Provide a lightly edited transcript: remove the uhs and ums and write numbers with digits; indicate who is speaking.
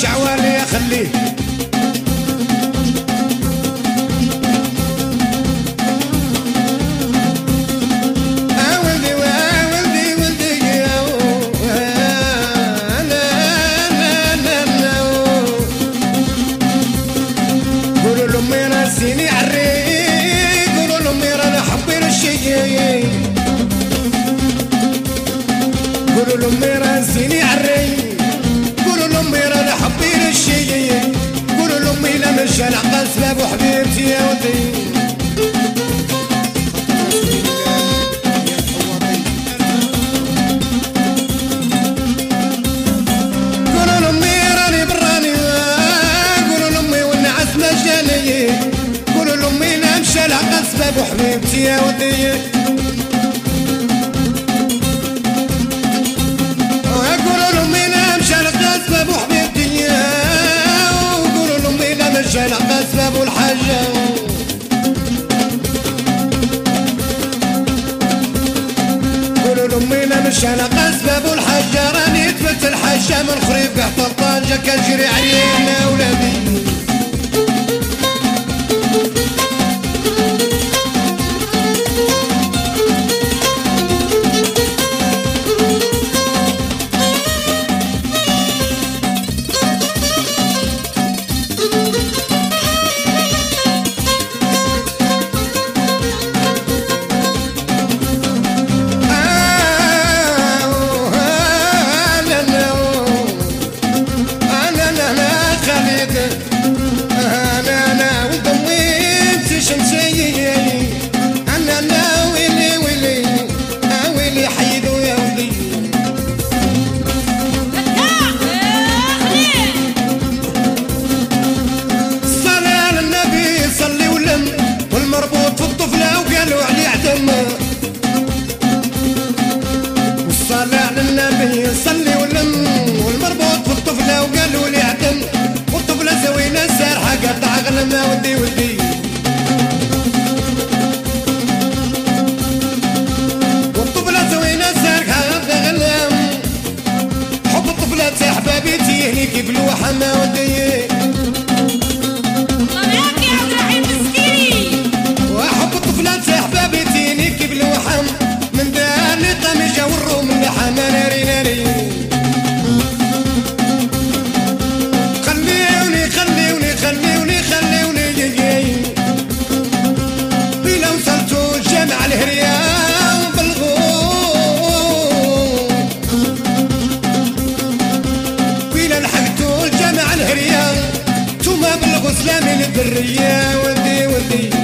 Speaker 1: شعوالي خليه سيني عري قولوا لهم انا حبير الشي قولوا لهم انا سيني عري قولوا لهم انا حبير الشي قولوا لهم لا مش انا قاسله وحبيبتي يا ودي قولوا لهم راني براني قولوا لهم والنعس مجاني قولوا لأمي لا مشى العقل سباب وحبيبتي يا ودي قولوا لأمي لا مشى العقل سباب وحبيبتي وقولوا لأمي لا مشى العقل سباب والحاجة قولوا لأمي لا مشى العقل سباب والحاجة راني تفت الحاجة من خريف قحط الطنجة كنجري علينا ولادي صلي ولم والمربوط في الطفلة وقالوا لي اعدم والطفلة سوينا السارحة قطع غلمة ودي ودي والطفلة سوينا السارحة قطع غلم حب الطفلة سحبابي تيهني كيف الوحة ما ودي وحب الطفلة سحبابي تيهني كيف الوحة من دار قميجة والروم اللحى ناري ناري بلا وصلتو جامع الهريا بالغوم بلا لحقتو الجامع الهريا توما بالغسلة من الدرية ودي ودي